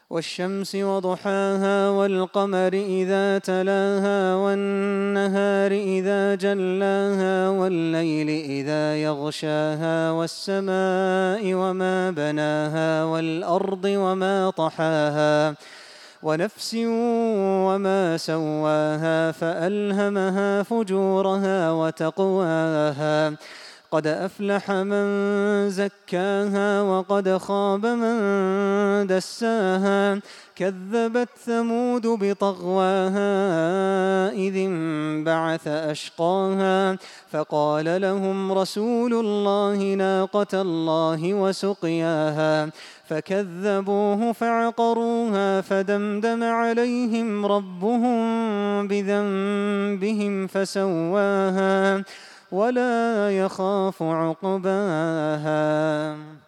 والشمس وضحاها والقمر إذا تلاها والنهار إذا جلاها والليل إذا يغشاها والسماء وما بناها والأرض وما طحاها ونفس وما سواها فألهمها فجورها وتقواها قد أفلح من زكاها وقد خاب من دساها كذبت ثمود بطغواها إذ انبعث أشقاها فقال لهم رسول الله ناقة الله وسقياها فكذبوه فعقروها فدمدم عليهم ربهم بذنبهم فسواها ولا يخاف عقباها.